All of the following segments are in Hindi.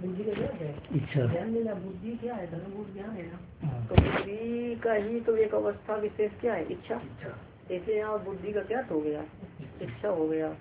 बुद्धि का क्या है? इच्छा। ध्यान देना, बुद्धि क्या है? धर्मभूत ज्ञान है ना। तो बुद्धि का ही तो एक अवस्था विशेष क्या है? इच्छा। इसलिए यहाँ बुद्धि का क्या हो गया? इच्छा हो गया।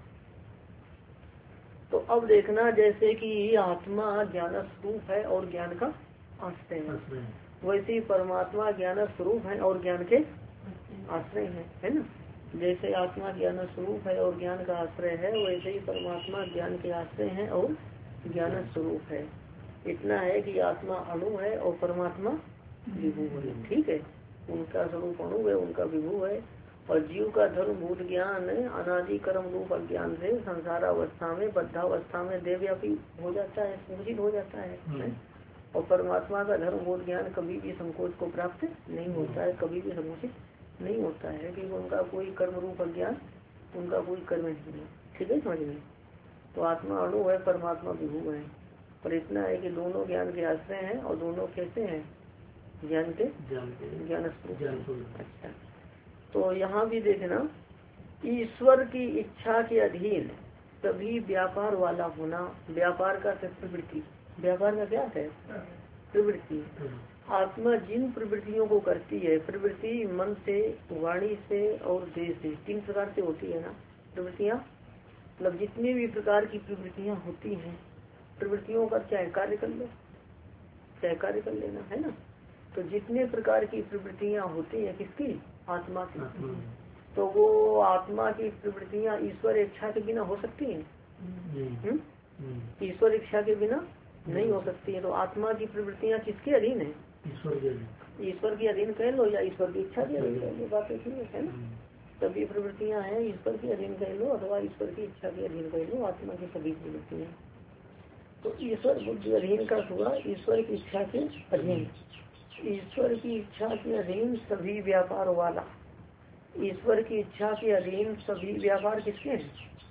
तो अब देखना, जैसे कि आत्मा ज्ञान स्वरूप है और ज्ञान का आश्रय है, वैसे ही परमात्मा ज्ञान स्वरूप है और ज्ञान के आश्रय है ना। जैसे आत्मा ज्ञान स्वरूप है और ज्ञान का आश्रय है, वैसे ही परमात्मा ज्ञान के आश्रय है और ज्ञान स्वरूप है। इतना है कि आत्मा अणु है और परमात्मा विभू है। ठीक है, उनका स्वरूप अणु है, उनका विभू है। और जीव का धर्मभूत ज्ञान अनादि कर्म रूप अज्ञान से संसारावस्था में बद्धावस्था में देवव्यापी हो जाता है, संकुचित हो जाता है। और परमात्मा का धर्मभूत ज्ञान कभी भी संकोच को प्राप्त नहीं होता है, कभी भी संकुचित नहीं होता है, क्योंकि उनका कोई कर्म रूप अज्ञान, उनका कोई कर्म नहीं है। ठीक है, समझ में। तो आत्मा अणु है, परमात्मा विभू है। पर इतना है कि दोनों ज्ञान के आश्रय हैं और दोनों कैसे हैं? ज्ञान के ज्ञान स्वरूप। अच्छा, तो यहाँ भी देखना, ईश्वर की इच्छा के अधीन सभी व्यापार वाला होना। व्यापार का प्रवृत्ति, व्यापार का क्या है? प्रवृत्ति। आत्मा जिन प्रवृत्तियों को करती है, प्रवृत्ति मन से, वाणी से और देह से, 3 प्रकार से होती है ना प्रवृत्तियाँ। मतलब जितनी भी प्रकार की प्रवृत्तियाँ होती हैं, प्रवृत्तियों का चाहे कार्य कर लो, चाहे कार्य कर लेना, है ना। तो जितने प्रकार की प्रवृत्तियाँ होती हैं किसकी? आत्मा की। तो वो आत्मा की प्रवृत्तियाँ ईश्वर इच्छा के बिना हो सकती हैं? ईश्वर इच्छा के बिना नहीं हो सकती है। तो आत्मा की प्रवृत्तियाँ किसके अधीन है? ईश्वर के अधीन कह लो या ईश्वर की इच्छा के अधीन कह लो, बात ऐसी है ना। सभी प्रवृत्तियाँ हैं ईश्वर के अधीन कह लो अथवा ईश्वर की इच्छा के अधीन कह लो, आत्मा की सभी प्रवृत्तियाँ। तो ईश्वर बुद्धि अधीन का हुआ ईश्वर की इच्छा के अधीन। ईश्वर की इच्छा के अधीन सभी व्यापार वाला। ईश्वर की इच्छा के अधीन सभी व्यापार किसके हैं?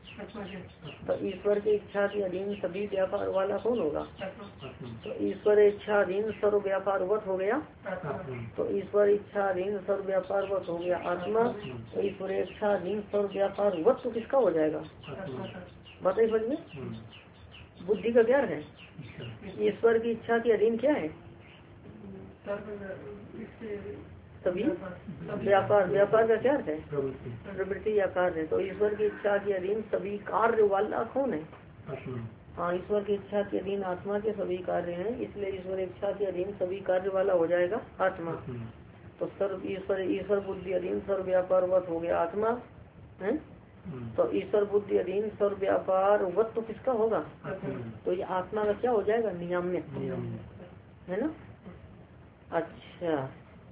तो ईश्वर की इच्छा के अधीन सभी व्यापार वाला कौन होगा? तो ईश्वर इच्छा अधीन सर्व व्यापार वत हो गया। तो ईश्वर इच्छा अधीन सर्व व्यापार वत हो गया आत्मा। तो ईश्वर इच्छा अधीन सर्व व्यापार वत तो किसका हो जाएगा? बताइए समझ में। बुद्धि का क्या है? ईश्वर की इच्छा के अधीन क्या है? सभी व्यापार। व्यापार का क्या है? प्रवृत्ति या कार्य। तो ईश्वर की इच्छा के अधीन सभी कार्य वाला कौन है? हाँ, ईश्वर की इच्छा के अधीन आत्मा के सभी कार्य हैं, इसलिए ईश्वर इच्छा के अधीन सभी कार्य वाला हो जाएगा आत्मा। तो सर्व ईश्वर बुद्धि अधीन सर्व व्यापार वत हो गया आत्मा है। तो ईश्वर बुद्धि अधीन सर्व व्यापार वत तो किसका होगा? तो ये आत्मा का क्या हो जाएगा? नियाम्य, है ना। अच्छा,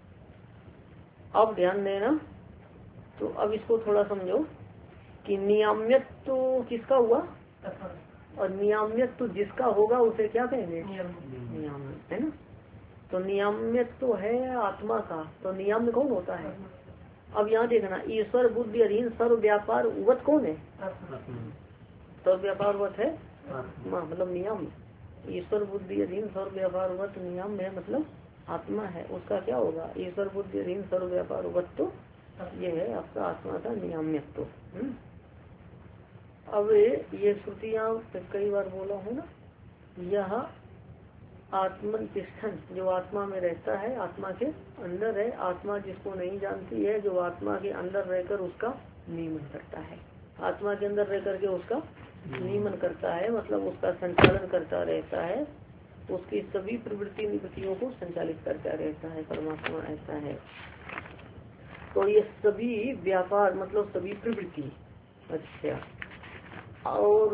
अब ध्यान देना। तो अब इसको थोड़ा समझो कि नियाम्यत्व तो किसका हुआ और नियाम्यत्व तो जिसका होगा उसे क्या कहेंगे? नियाम्य, है ना। तो नियाम्यत्व तो है आत्मा का, तो नियाम्य कौन होता है? अब यहाँ देखना, ईश्वर बुद्धि अधीन सर्व व्यापार वत कौन है? सर्व व्यापार वत है मतलब नियम। ईश्वर बुद्धि अधीन सर्व व्यापार वत नियम है, मतलब आत्मा है, उसका क्या होगा? ईश्वर बुद्धि अधीन सर्व व्यापार वत तो ये है आपका आत्मा का नियाम्यत्व। अब ये श्रुतियाँ कई बार बोला हूँ ना, यह आत्मन तिष्ठन जो आत्मा में रहता है, आत्मा के अंदर है, आत्मा जिसको नहीं जानती है, जो आत्मा के अंदर रहकर उसका नियमन करता है, आत्मा के अंदर रह करके उसका नियमन करता है, मतलब उसका संचालन करता रहता है, उसकी सभी प्रवृत्ति निवृत्तियों को संचालित करता रहता है, परमात्मा ऐसा है। तो ये सभी व्यापार मतलब सभी प्रवृत्ति। अच्छा, और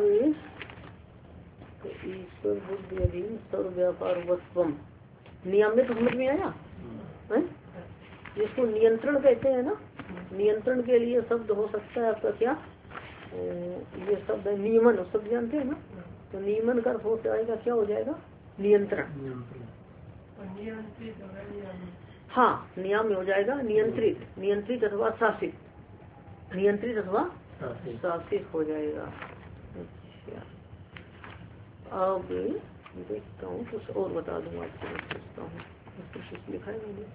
ईश्वर बुद्धि अधीन सर्व व्यापार वत्वम नियमित समझ में आया है? जिसको नियंत्रण कहते हैं ना, नियंत्रण के लिए शब्द हो सकता है आपका क्या, ये शब्द है नियमन, शब्द जानते हैं ना। तो नियमन का अर्थ हो जाएगा, क्या हो जाएगा? नियंत्रण। हाँ, नियम में हो जाएगा नियंत्रित, नियंत्रित अथवा शासित, नियंत्रित अथवा शासित हो जाएगा। अच्छा, अब देखता हूँ कुछ और बता दूंगा आपको, सोचता हूँ कुछ लिखा है मैंने।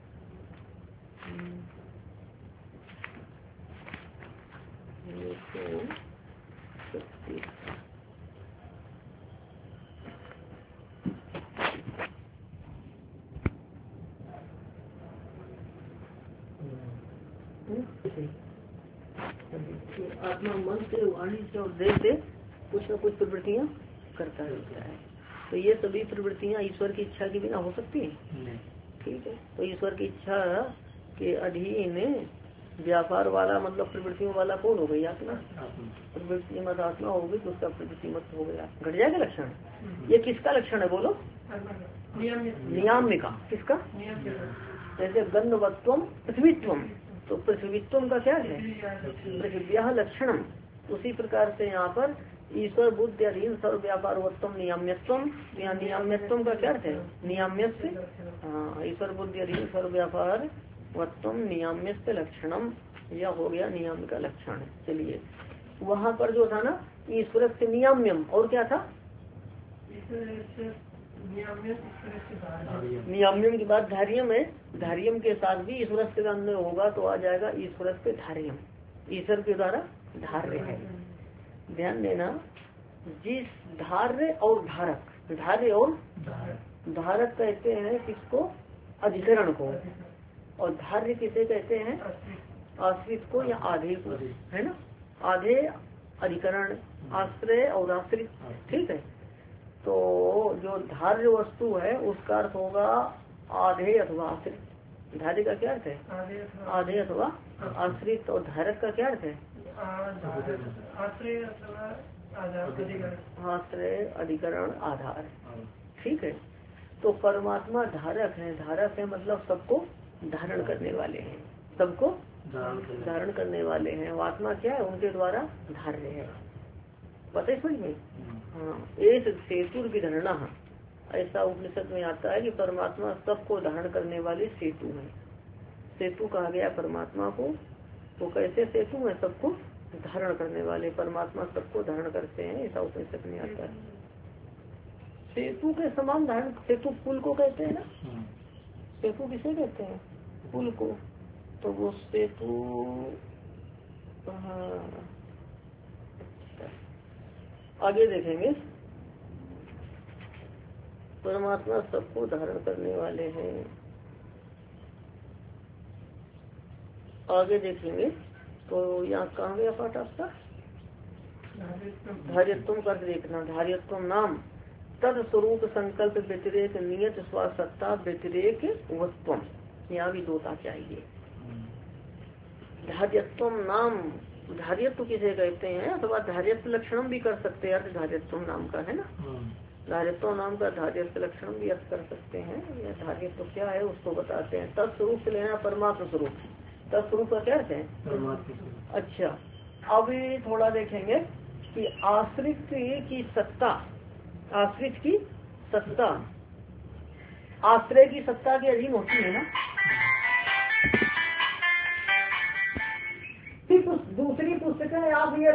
ये तो आत्मा मन से, वाणी से और देह से कुछ न कुछ प्रवृत्तियाँ करता रहता है। तो ये सभी प्रवृत्तियाँ ईश्वर की इच्छा के बिना हो सकती है? ठीक है। तो ईश्वर की इच्छा के अधीन व्यापार वाला मतलब प्रवृत्तियों वाला कौन हो गई? आत्मा। प्रवृत्ति मत आत्मा होगी तो उसका प्रवृत्ति मत हो गया, घट जाएगा लक्षण। ये किसका लक्षण है बोलो? नियाम्य का। किसका? जैसे गंधवत्वम पृथ्वीत्वम, तो पृथ्वीत्वम का क्या है? पृथ्व्या लक्षणम। उसी प्रकार से यहाँ पर ईश्वर बुद्धि अधीन सर्व व्यापारवत्तम नियाम्यत्वम, यहाँ नियाम्यत्वम का क्या है? नियाम्यस्य। हाँ, ईश्वर बुद्धि अधीन सर्व व्यापार वत्तम नियाम्यस्य लक्षणम, यह हो गया नियम का लक्षण। चलिए, वहाँ पर जो था ना ईश्वर से नियाम्यम, और क्या था? नियाम्यम के बाद धार्यम है। धार्यम के साथ भी ईश्वर के अंदर होगा तो आ जाएगा ईश्वर के धार्यम, ईश्वर के द्वारा धार्य है। ध्यान देना, जिस धार्य और धारक, धार्य और धारक कहते हैं किसको? अधिकरण को। और धार्य किसे कहते हैं? आश्रित को या आधे को, है ना। आधे अधिकरण, आश्रय और आश्रित। ठीक है। तो जो धार्य वस्तु है उसका अर्थ होगा आधे अथवा आश्रित। धार्य का क्या अर्थ है? आधे अथवा आश्रित। और धारक का क्या अर्थ है? आश्रय अधिकरण आधार। ठीक है। तो परमात्मा धारक है। धारक है मतलब सबको धारण करने वाले हैं, सबको धारण करने वाले हैं। आत्मा क्या है? उनके द्वारा धार्य है। पता है समझ में? हाँ, एक सेतु की धारणा, ऐसा उपनिषद में आता है कि परमात्मा सबको धारण करने वाले सेतु है। सेतु कहा गया परमात्मा को। तो कैसे सेतु है? सबको धारण करने वाले। परमात्मा सबको धारण करते हैं, ऐसा उपनिषद में आता है। सेतु के समान धारण, सेतु पुल को कहते हैं ना। सेतु किसे कहते हैं? पुल को। तो वो सेतु, आगे देखेंगे। परमात्मा सबको धारण करने वाले हैं। आगे देखेंगे तो यहाँ कहाँ गया पाठ आपका? धार्यत्व कर देखना। धार्यत्व नाम तद स्वरूप संकल्प व्यतिरेक नियत स्वासत्ता व्यतिरेक वत्वम। यहाँ भी दोता चाहिए। धार्यत्व नाम, धार्यत्व किसे कहते हैं? अथवा धार्यत्व लक्षणम भी कर सकते हैं। अर्थ धार्यत्व नाम का है ना। धार्यत्व नाम का धार्यत्व लक्षण भी अर्थ कर सकते हैं। यह धार्यत्व क्या है उसको बताते हैं। तत्स्वरूप से लेना परमात्म स्वरूप। तत्स्वरूप का क्या अर्थ है? अच्छा, अभी थोड़ा देखेंगे कि आश्रित की सत्ता, आश्रित की सत्ता आश्रय की सत्ता के अधीन होती है ना। दूसरी पुस्तकें आप ये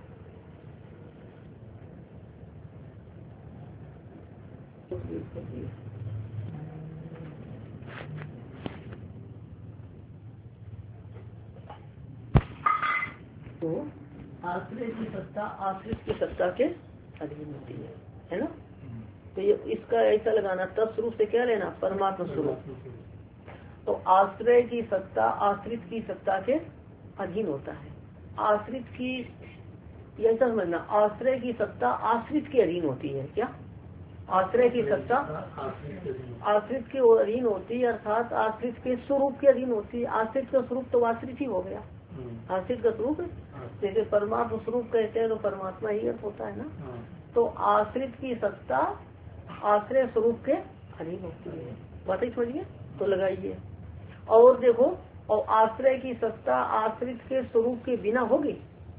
तो आश्रय की सत्ता आश्रित की सत्ता के अधीन होती है ना। तो ये इसका ऐसा लगाना, तत्स्वरूप से क्या लेना? परमात्मा स्वरूप। तो आश्रय की सत्ता आश्रित की सत्ता के अधीन होता है। आश्रित की, ऐसा समझना, आश्रय की सत्ता आश्रित के अधीन होती है। क्या? आश्रय की सत्ता आश्रित के अधीन होती है, अर्थात आश्रित के स्वरूप के अधीन होती है। आश्रित का स्वरूप तो आश्रित ही हो गया। आश्रित का स्वरूप जैसे परमात्मा स्वरूप कहते हैं तो परमात्मा ही अर्थ होता है ना। तो आश्रित की सत्ता आश्रय स्वरूप के अधीन होती है। बात ही समझिए। तो लगाइए और देखो, और आश्रय की सत्ता आश्रित के स्वरूप के बिना होगी?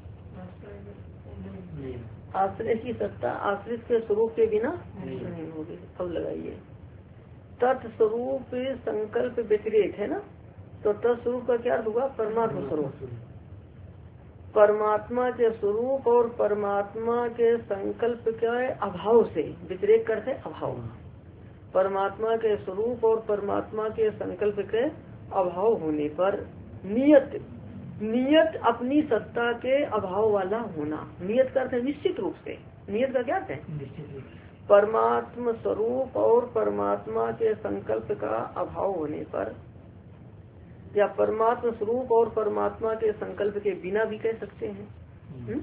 आश्रय की सत्ता आश्रित के स्वरूप के बिना नहीं होगी। अब लगाइए, तत्स्वरूप संकल्प व्यतिरेक है ना। तो तत्स्वरूप का क्या होगा? परमात्मा स्वरूप। परमात्मा के स्वरूप और परमात्मा के संकल्प के अभाव से, व्यतिरेक करते अभाव। परमात्मा के स्वरूप और परमात्मा के संकल्प के अभाव होने पर नियत, नियत अपनी सत्ता के अभाव वाला होना। नियत करते निश्चित रूप से। नियत का क्या है? परमात्मा स्वरूप और परमात्मा के संकल्प का अभाव होने पर या परमात्मा स्वरूप और परमात्मा के संकल्प के बिना भी कह सकते हैं।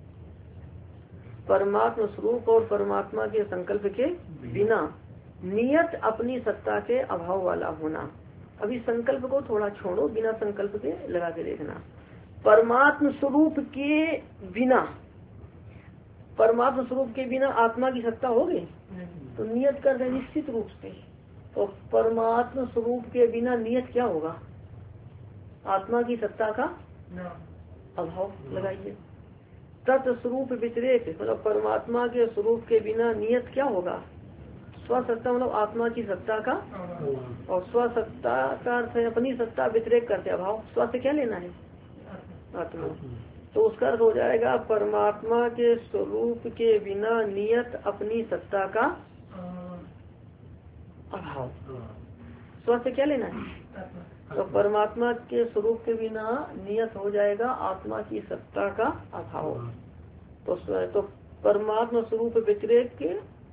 परमात्मा स्वरूप और परमात्मा के संकल्प के बिना नियत अपनी सत्ता के अभाव वाला होना। अभी संकल्प को थोड़ा छोड़ो, बिना संकल्प के लगा के देखना। परमात्मा स्वरूप के बिना, परमात्मा स्वरूप के बिना आत्मा की सत्ता होगी तो नियत कर रहे निश्चित रूप से। तो परमात्मा स्वरूप के बिना नियत क्या होगा? आत्मा की सत्ता का अभाव लगाइए। तत्स्वरूप व्यतिरेक मतलब परमात्मा के स्वरूप के बिना नियत क्या होगा? स्वसत्ता मतलब आत्मा की सत्ता का, और स्वसत्ता का अर्थ है अपनी सत्ता, व्यतिरेक करते अभाव। स्व से क्या लेना है? आत्मा। तो उसका अर्थ हो जाएगा परमात्मा के स्वरूप के बिना नियत अपनी सत्ता का अभाव। स्व से क्या लेना है? तो परमात्मा के स्वरूप के बिना नियत हो जाएगा आत्मा की सत्ता का अभाव। तो परमात्मा स्वरूप व्यतिरेक के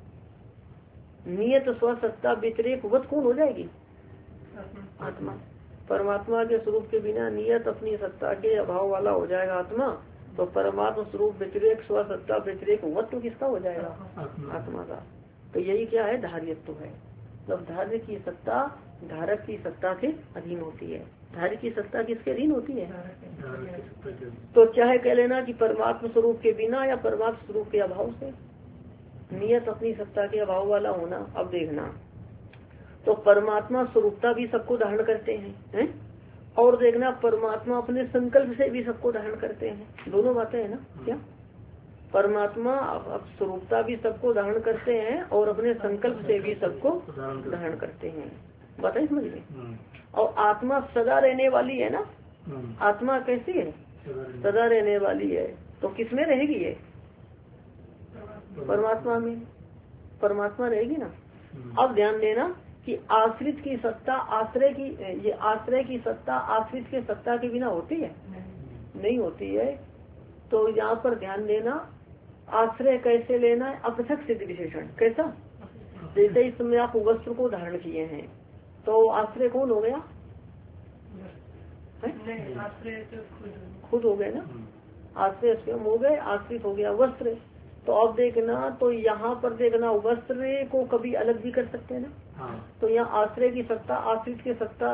नियत स्वसत्ता व्यतिरेक वत कौन हो जाएगी? आत्मा। परमात्मा के स्वरूप के बिना नियत अपनी सत्ता के अभाव वाला हो जाएगा आत्मा। तो परमात्मा स्वरूप व्यतिरेक स्वसत्ता व्यतिरेक वत तो किसका हो जाएगा? आत्मा का। तो यही क्या है? धार्यत्व है। मतलब धार्य की सत्ता धारक की सत्ता के अधीन होती है। धार्य की सत्ता किसके अधीन होती है? तो चाहे कह लेना कि परमात्मा स्वरूप के बिना या परमात्मा स्वरूप के अभाव से नियत अपनी सत्ता के अभाव वाला होना। अब देखना, तो परमात्मा स्वरूपता भी सबको धारण करते हैं, और देखना परमात्मा अपने संकल्प से भी सबको धारण करते हैं। दोनों बातें है ना? क्या परमात्मा स्वरूपता भी सबको धारण करते हैं और अपने संकल्प से भी सबको धारण करते हैं। बताइए समझिए। और आत्मा सदा रहने वाली है ना? आत्मा कैसी है? सदा रहने वाली है। तो किसमें रहेगी ये? परमात्मा में। परमात्मा रहेगी ना। अब ध्यान देना कि आश्रित की सत्ता आश्रय की, ये आश्रय की सत्ता आश्रित के सत्ता के बिना होती है? नहीं होती है। तो यहाँ पर ध्यान देना, आश्रय कैसे लेना है? अपृथक सिद्ध विशेषण। कैसा? जैसे इस समय आप वस्त्र को धारण किए हैं तो आश्रय कौन हो गया? खुद हो गए ना। आश्रय स्वयं हो गए, आश्रित हो गया वस्त्र। तो अब देखना, तो यहाँ पर देखना वस्त्र को कभी अलग भी कर सकते हैं ना। तो यहाँ आश्रय की सत्ता आश्रित के सत्ता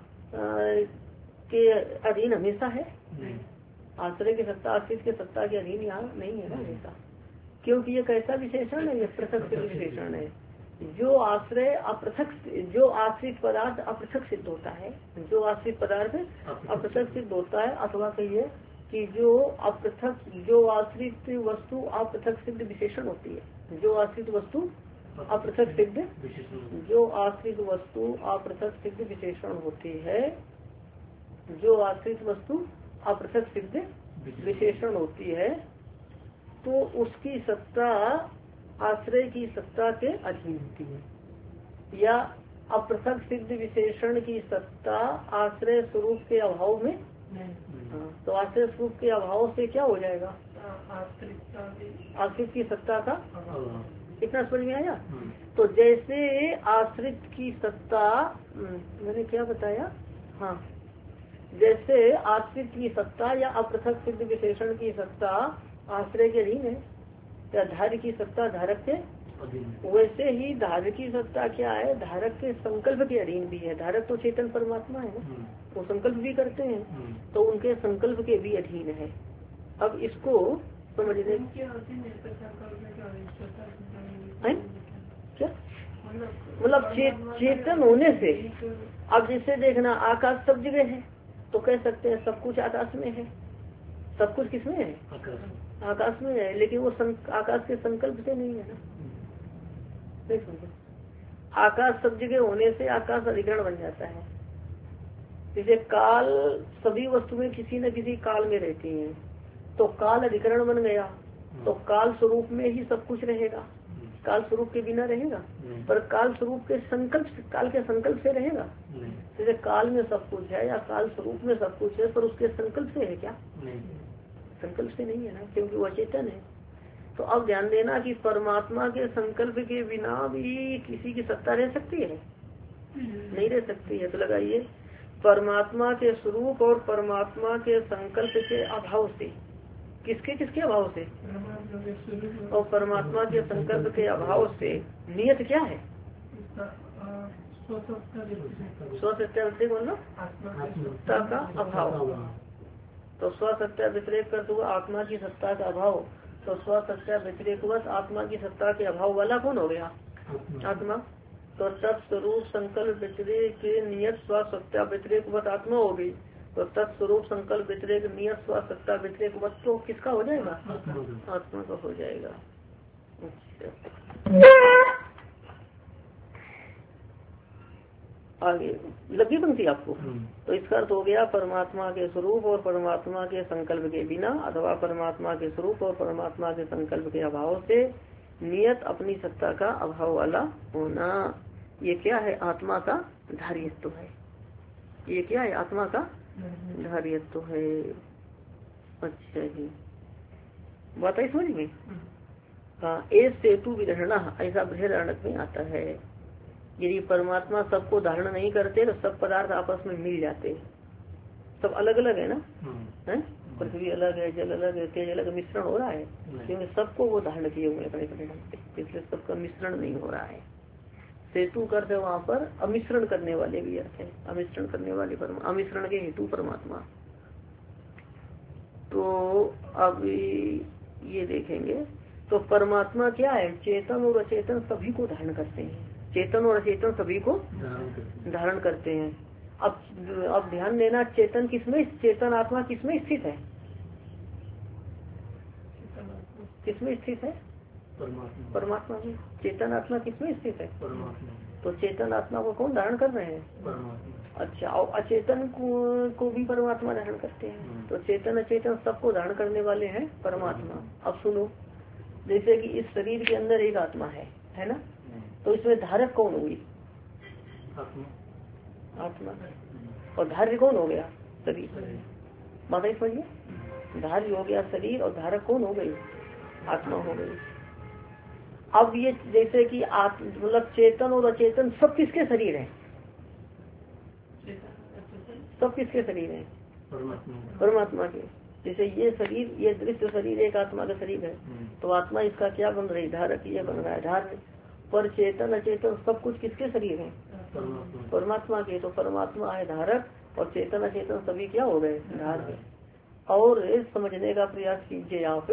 के अधीन हमेशा है। आश्रय की सत्ता आश्रित के सत्ता के अधीन यहाँ नहीं है ना हमेशा, क्योंकि ये कैसा विशेषण है? ये पृथक सिद्ध विशेषण है। जो आश्रय अपृथक, जो आश्रित पदार्थ अपृथक सिद्ध होता है, जो आश्रित पदार्थ अपृथक सिद्ध होता है, अथवा कहिए कि जो अपृथक, जो आश्रित वस्तु अपृथक सिद्ध विशेषण होती है। जो आश्रित वस्तु अपृथक सिद्ध, जो आश्रित वस्तु अपृथक सिद्ध विशेषण होती है, जो आश्रित वस्तु अपृथक सिद्ध विशेषण होती है, तो उसकी सत्ता आश्रय की सत्ता के अधीन होती है। या अपृथक सिद्ध विशेषण की सत्ता आश्रय स्वरूप के अभाव में, तो आश्रय स्वरूप के अभाव से क्या हो जाएगा? आश्रित की सत्ता का। इतना समझ में आया? तो जैसे आश्रित की सत्ता, मैंने क्या बताया? हाँ, जैसे आश्रित की सत्ता या अपृथक सिद्ध विशेषण की सत्ता आश्रय के अधीन है, या धार्य की सत्ता धारक के, वैसे ही धार्य की सत्ता क्या है? धारक के संकल्प के अधीन भी है। धारक तो चेतन परमात्मा है ना, वो संकल्प भी करते हैं, तो उनके संकल्प के भी अधीन है। अब इसको समझने क्या, मतलब चेतन होने से। अब जैसे देखना, आकाश सब जगह है तो कह सकते हैं सब कुछ आकाश में है। सब कुछ किसमें है? आकाश में है, लेकिन वो आकाश के संकल्प से नहीं है ना। देख समझो, आकाश सब जगह होने से आकाश अधिकरण बन जाता है। जैसे काल सभी वस्तुएं किसी न किसी काल में रहती हैं, तो काल अधिकरण बन गया, तो काल स्वरूप में ही सब कुछ रहेगा। काल स्वरूप के बिना रहेगा? पर काल स्वरूप के संकल्प, काल के संकल्प से रहेगा? जैसे काल में सब कुछ है या काल स्वरूप में सब कुछ है, पर उसके संकल्प से है क्या? संकल्प से नहीं है ना, क्योंकि वह चेतन है। तो अब ध्यान देना कि परमात्मा के संकल्प के बिना भी किसी की सत्ता रह सकती है? नहीं रह सकती है। तो लगाइए, परमात्मा के स्वरूप और परमात्मा के संकल्प के अभाव से, किसके किसके अभाव से, और परमात्मा के संकल्प के अभाव से नियत क्या है, स्वसत्या मतलब सत्ता का अभाव। तो स्वसत्या व्यतिरेक कर दूंगा आत्मा की सत्ता का अभाव। तो स्वसत्या व्यतिरेकवश आत्मा की सत्ता के अभाव वाला कौन हो गया, आत्मा। तो तत्स्वरूप संकल्प व्यतिरेक के नियत स्वसत्या व्यतिरेकवश आत्मा हो गई। तो तत्स्वरूप संकल्प व्यतिरेक नियत स्वसत्ता व्यतिरेकवश तो किसका हो जाएगा, आत्मा का हो जाएगा। आगे लगी पंक्ति आपको। तो इसका अर्थ हो गया परमात्मा के स्वरूप और परमात्मा के संकल्प के बिना, अथवा परमात्मा के स्वरूप और परमात्मा के संकल्प के अभाव से नियत अपनी सत्ता का अभाव वाला होना। ये क्या है, आत्मा का धार्यत्व है। ये क्या है, आत्मा का धार्यत्व है। अच्छा जी, बात है समझ में। हाँ, ए सेतु विधारणा ऐसा बृहदारण्यक में आता है। यदि परमात्मा सबको धारण नहीं करते तो सब पदार्थ आपस में मिल जाते। सब अलग अलग है ना, है पृथ्वी अलग है, जल अलग है, तेज अलग, मिश्रण हो रहा है क्योंकि सबको वो धारण किए हुए अपने अपने ढंग से, इसलिए सबका मिश्रण नहीं हो रहा है। सेतु करते वहाँ पर अमिश्रण करने वाले भी अर्थ है, अमिश्रण करने वाले अमिश्रण के हेतु परमात्मा। तो अब ये देखेंगे तो परमात्मा क्या है, चेतन और अचेतन सभी को धारण करते हैं। चेतन और अचेतन सभी को धारण करते हैं। अब ध्यान देना, चेतन किसमें, चेतन आत्मा किसमें स्थित है, किसमें स्थित है, परमात्मा में। चेतन आत्मा किसमें स्थित है, तो चेतन आत्मा को कौन धारण कर रहे हैं, अच्छा। और अचेतन को भी परमात्मा धारण करते हैं। तो चेतन अचेतन सबको धारण करने वाले हैं परमात्मा। अब सुनो, जैसे कि इस शरीर के अंदर एक आत्मा है ना, तो इसमें धारक कौन हुई, आत्मा। और धार्य कौन हो गया, शरीर। बात समझिए, धार्य हो गया शरीर और धारक कौन हो गई, आत्मा हो गई। अब ये जैसे कि मतलब चेतन और अचेतन सब किसके शरीर हैं, सब किसके शरीर हैं, परमात्मा के। जैसे ये शरीर, ये दृश्य शरीर एक आत्मा का शरीर है, तो आत्मा इसका क्या बन रही, धारक, ये बन रहा है धार्य। पर चेतन अचेतन सब कुछ किसके शरीर हैं, परमात्मा के। तो परमात्मा है धारक और चेतन अचेतन सभी क्या हो गए, धार्य। और समझने का प्रयास कीजिए आप,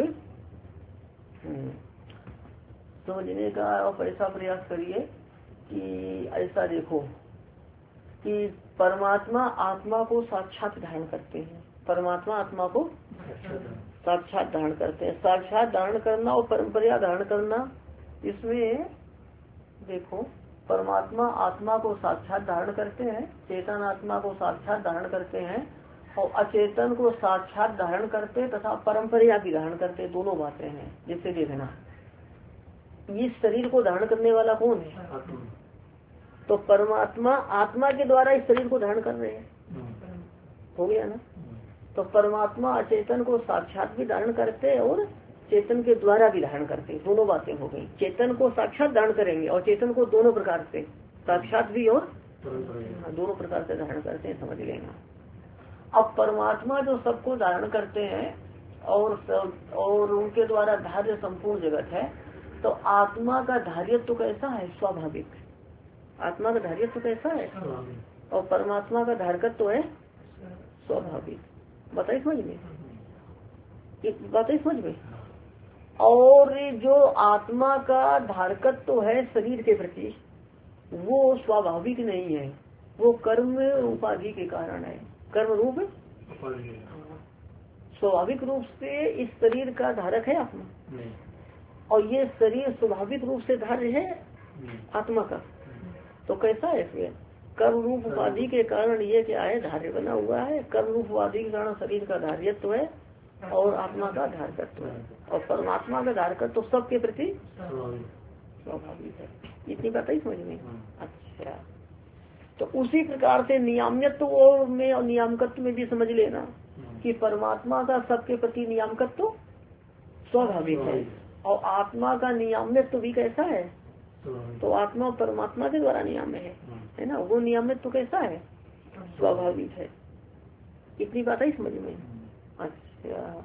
समझने का आप ऐसा प्रयास करिए कि ऐसा देखो कि परमात्मा आत्मा को साक्षात धारण करते हैं। परमात्मा आत्मा को साक्षात धारण करते हैं। साक्षात धारण करना और परंपरा धारण करना, इसमें देखो परमात्मा आत्मा को साक्षात धारण करते हैं, चेतन आत्मा को साक्षात धारण करते हैं, और अचेतन को साक्षात धारण करते तथा परंपरा भी धारण करते, दोनों बातें हैं। जैसे देखना, इस शरीर को धारण करने वाला कौन है, तो परमात्मा आत्मा के द्वारा इस शरीर को धारण कर रहे हैं, हो गया ना। तो परमात्मा अचेतन को साक्षात भी धारण करते और चेतन के द्वारा भी धारण करते, दोनों बातें हो गई। चेतन को साक्षात धारण करेंगे और चेतन को दोनों प्रकार से, साक्षात भी और दोनों प्रकार से धारण करते हैं, समझ लेना। अब परमात्मा जो सबको धारण करते हैं और उनके द्वारा धार्य संपूर्ण जगत है, तो आत्मा का धार्यत्व कैसा है, स्वाभाविक। आत्मा का धार्यत्व कैसा है, और परमात्मा का धारकत्व तो है स्वाभाविक। बताइए समझ में, बताइए समझ में। और जो आत्मा का धारकत्व तो है शरीर के प्रति, वो स्वाभाविक नहीं है, वो कर्म उपाधि के कारण है, कर्म रूप। स्वाभाविक रूप से इस शरीर का धारक है आत्मा, और ये शरीर स्वाभाविक रूप से धार्य है आत्मा का। तो कैसा है फिर, कर्म रूप उपाधि के कारण ये क्या है, धार्य बना हुआ है। कर्म रूप उपाधि के कारण शरीर का धार्यत्व है और आत्मा का धारकत्व है, और परमात्मा का धारकत्व तो सबके प्रति स्वाभाविक है। इतनी बात ही समझ में। अच्छा, तो उसी प्रकार से नियाम्यत्व में और नियामकत्व में भी समझ लेना कि परमात्मा का सबके प्रति नियामकत्व स्वाभाविक है, और आत्मा का नियाम्यत्व भी कैसा है, तो आत्मा परमात्मा के द्वारा नियाम्य है ना। वो नियामित तो कैसा है, स्वाभाविक है। इतनी बात है समझ में। अच्छा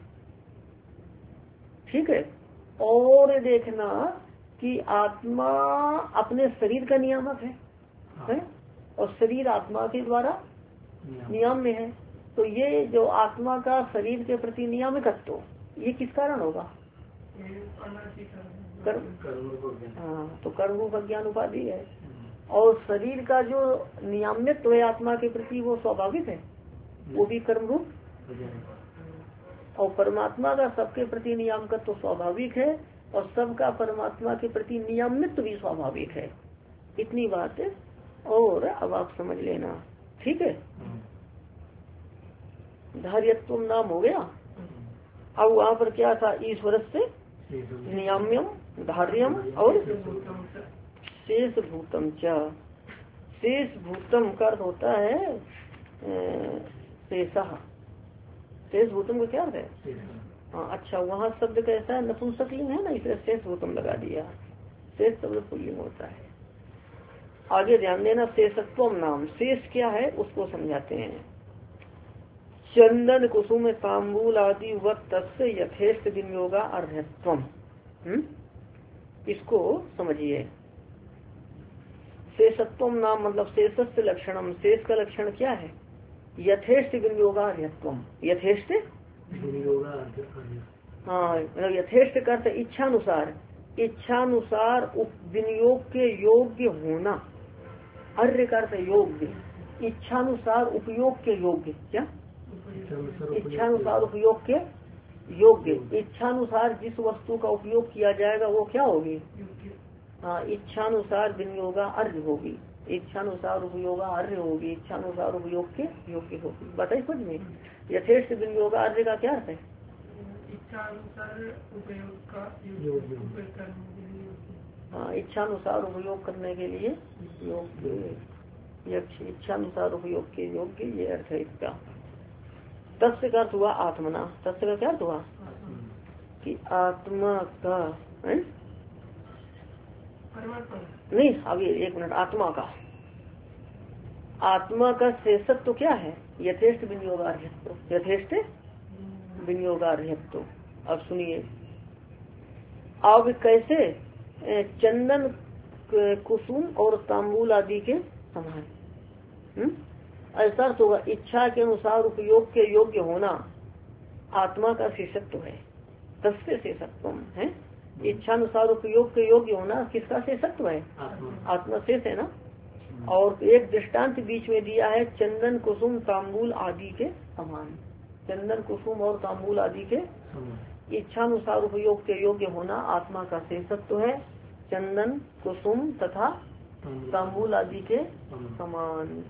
ठीक है। और देखना कि आत्मा अपने शरीर का नियामक है? और शरीर आत्मा के द्वारा नियाम्य है। तो ये जो आत्मा का शरीर के प्रति नियामकत्व ये किस कारण होगा? हाँ, तो कर्म रूप अज्ञान उपाधि है। और शरीर का जो नियाम्यत्व है आत्मा के प्रति वो स्वाभाविक है, वो भी कर्म रूप। और परमात्मा का सबके प्रति नियामकत्व तो स्वाभाविक है और सबका परमात्मा के प्रति नियामित्व भी स्वाभाविक है। इतनी बात है। और अब आप समझ लेना, ठीक है। धार्यत्व नाम हो गया। अब वहाँ पर क्या था? ईश्वर से नियाम्यम धार्यम और शेष भूतम च। शेष भूतम का अर्थ होता है शेषः। शेष भूतम का क्या अर्थ है? हाँ अच्छा, वहाँ शब्द कैसा है? नपुंसकलिंग है ना, इसलिए शेष भूतम लगा दिया। शेष शब्द पुल्लिंग होता है। आगे ध्यान देना, शेषत्वम नाम। शेष क्या है उसको समझाते हैं। चंदन कुसुम तांबूल आदि वक्त यथेष्ट विनियोगा अर्हत्वम। इसको समझिए। शेषत्वम नाम मतलब शेषस्य लक्षणम। शेष का लक्षण क्या है? यथेष्ट विनियोगा अर्हत्वम। यथेष्ट हाँ मतलब यथेष्ट करते इच्छानुसार, इच्छानुसार विनियोग के योग्य होना। अर्य करते योग्य, इच्छानुसार उपयोग के योग्य। क्या? इच्छानुसार उपयोग के योग्य। इच्छानुसार जिस वस्तु का उपयोग किया जाएगा वो क्या होगी? हाँ, इच्छानुसार विनियोगा अर्य होगी, इच्छानुसार उपयोगा अर्य होगी, इच्छानुसार उपयोग के योग्य होगी। बताइए समझ में। यथेष्ट विनियोगा अर्य का क्या अर्थ है? इच्छानुसार उपयोग का योग्य। हाँ, इच्छानुसार उपयोग करने के लिए योग्य, इच्छानुसार उपयोग के योग्य, ये अर्थ है इसका। तस्य का अर्थ हुआ आत्मना। तस्य का क्या अर्थ हुआ? कि आत्मा का है? नहीं, अभी एक मिनट। आत्मा का, आत्मा का शेषत्व तो क्या है? यथेष्ट विनियोगार्हत्व। यथेष्ट विनियोगार्हत्व। अब सुनिए, अब कैसे? चंदन कुसुम और तांबूल आदि के समान। ऐसा अर्थ होगा, इच्छा के अनुसार उपयोग के योग्य होना आत्मा का शेषत्व है। तस्य शेषत्व है। इच्छानुसार उपयोग के योग्य होना किसका शेषत्व है? आत्मा शेष है ना। और एक दृष्टांत बीच में दिया है, चंदन कुसुम तांबूल आदि के समान। चंदन कुसुम और तांबूल आदि के इच्छानुसार उपयोग के योग्य होना आत्मा का शेषत्व है। चंदन कुसुम तथा तांबूल आदि के समान।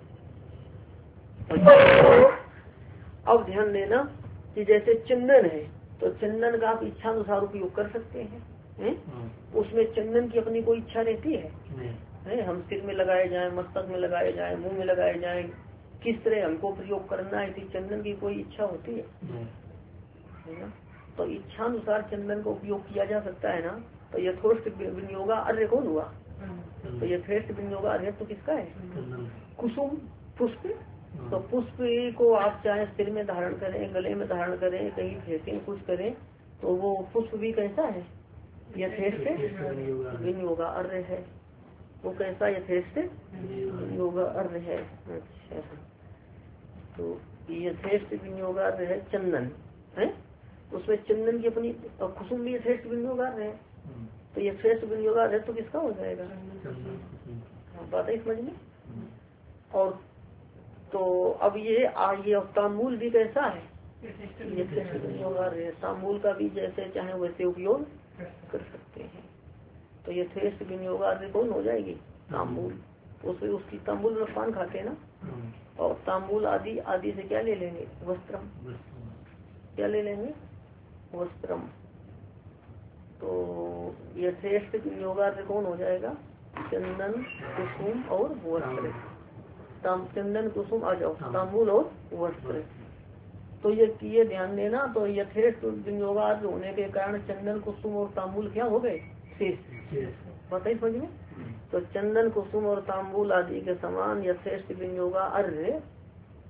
अब ध्यान देना कि जैसे चंदन है तो चंदन का आप इच्छानुसार उपयोग कर सकते हैं। उसमें चंदन की अपनी कोई इच्छा रहती है? हम सिर में लगाए जाए, मस्तक में लगाए जाए, मुंह में लगाए जाए, किस तरह हमको प्रयोग करना है, इसी चंदन की कोई इच्छा होती है ना। तो इच्छानुसार चंदन का उपयोग किया जा सकता है ना। तो यथोष्ट विनियोगा अर्य कौन हुआ? तो यथेष्ट विनियोगा अर्य तो किसका है? कुसुम पुष्प। तो पुष्प को आप चाहे सिर में धारण करें, गले में धारण करें, कहीं फेंकें, कुछ करें, तो वो पुष्प भी कैसा है? यथेष्ट विनियोगा अर्य है। वो कैसा? यथेष्ट विनियोगा अर्य है। अच्छा, तो यथेष्ट विनियोगा अर्य है चंदन है। उसमें चंदन की अपनी, और कुसुम भी यथेष्ट विनियोगा अर्य है। तो यथेष्ट विनियोगा अर्य तो किसका हो जाएगा? बात है समझ में। और तो अब ये तांबूल भी कैसा है? यथेष्ट विनियोगा अर्य। तांबूल का भी जैसे चाहे वैसे उपयोग कर सकते हैं। तो यथेष्ट विनियोगार्य कौन हो जाएगी? तांबूल। उसकी तांबूल में पान खाते हैं ना। और तांबूल आदि आदि से क्या ले लेंगे? वस्त्रम। क्या ले लेंगे? वस्त्रम। तो यथेष्ट विनियोगार्य कौन हो जाएगा? चंदन कुसुम और वस्त्र। चंदन कुसुम आ जाओ, तांबूल और वस्त्र। तो ये ध्यान देना। तो यथेष्ट विनियोगार्य होने के कारण चंदन कुसुम और तांबूल क्या हो गए? शेष। पता ही समझ में। तो चंदन कुसुम और तांबूल आदि के समान यथेष्ट विनियोगा अर्य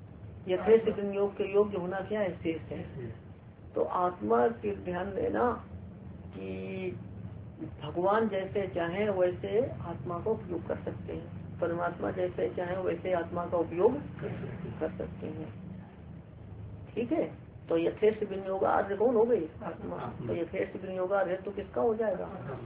यथेष्ट विनियोग के योग्य होना क्या है, शेष है। तो आत्मा के ध्यान देना कि भगवान जैसे चाहे वैसे आत्मा का उपयोग कर सकते हैं, परमात्मा जैसे चाहे वैसे आत्मा का उपयोग कर सकते हैं। ठीक है। तो यथेष्ट विनियोगार्थ कौन हो गई, आत्मा। तो यथेष्ट विनियोगार्थ तो किसका हो जाएगा,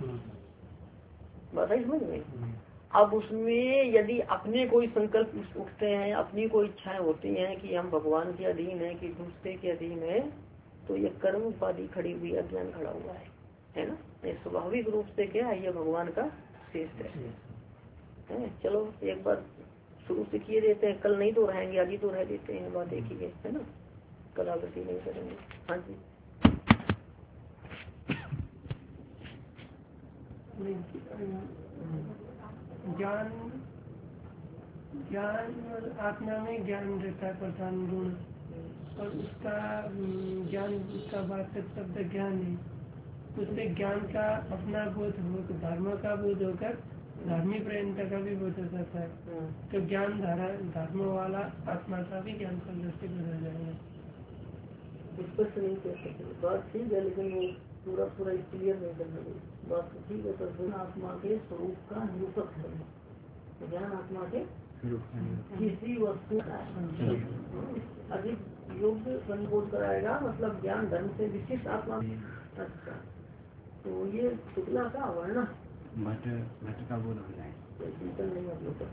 बस समझ में। अब उसमें यदि अपने कोई संकल्प उठते हैं, अपनी कोई इच्छाएं होती हैं कि हम भगवान के अधीन है कि दूसरे के अधीन है, तो ये कर्म उपाधि खड़ी हुई, अज्ञान खड़ा हुआ है ना। ये स्वाभाविक रूप से क्या है, ये भगवान का शेष है। चलो एक बार शुरू से किए देते हैं, कल नहीं तो रहेंगे, अभी तो रह देते हैं, बात एक ही है ना, कल आवृत्ति नहीं करेंगे। हाँ जी। ज्ञान और आत्मा में ज्ञान रहता है प्रधान गुण, और उसका ज्ञान का वास्तविक शब्द ज्ञान है। उससे ज्ञान का अपना बोध हो, धर्म का बोध होकर धार्मिक प्रयत्न का भी बोध हो जाता है। तो ज्ञान धर्म वाला आत्मा का भी ज्ञान का दृष्टि बदल जाएगा। स्पष्ट नहीं कह सकते, बात ठीक है, लेकिन वो पूरा क्लियर नहीं करना चाहिए। बात तो ठीक है, पर आत्मा के स्वरूप का निरूपक है। ज्ञान आत्मा के किसी वस्तु अधिक योग्य संबोध कराएगा, मतलब ज्ञान धर्म से विशिष्ट आत्मा। अच्छा, तो ये शुक्ला का वर्ण भट्ट का बोध हो जाए, नहीं आप लोग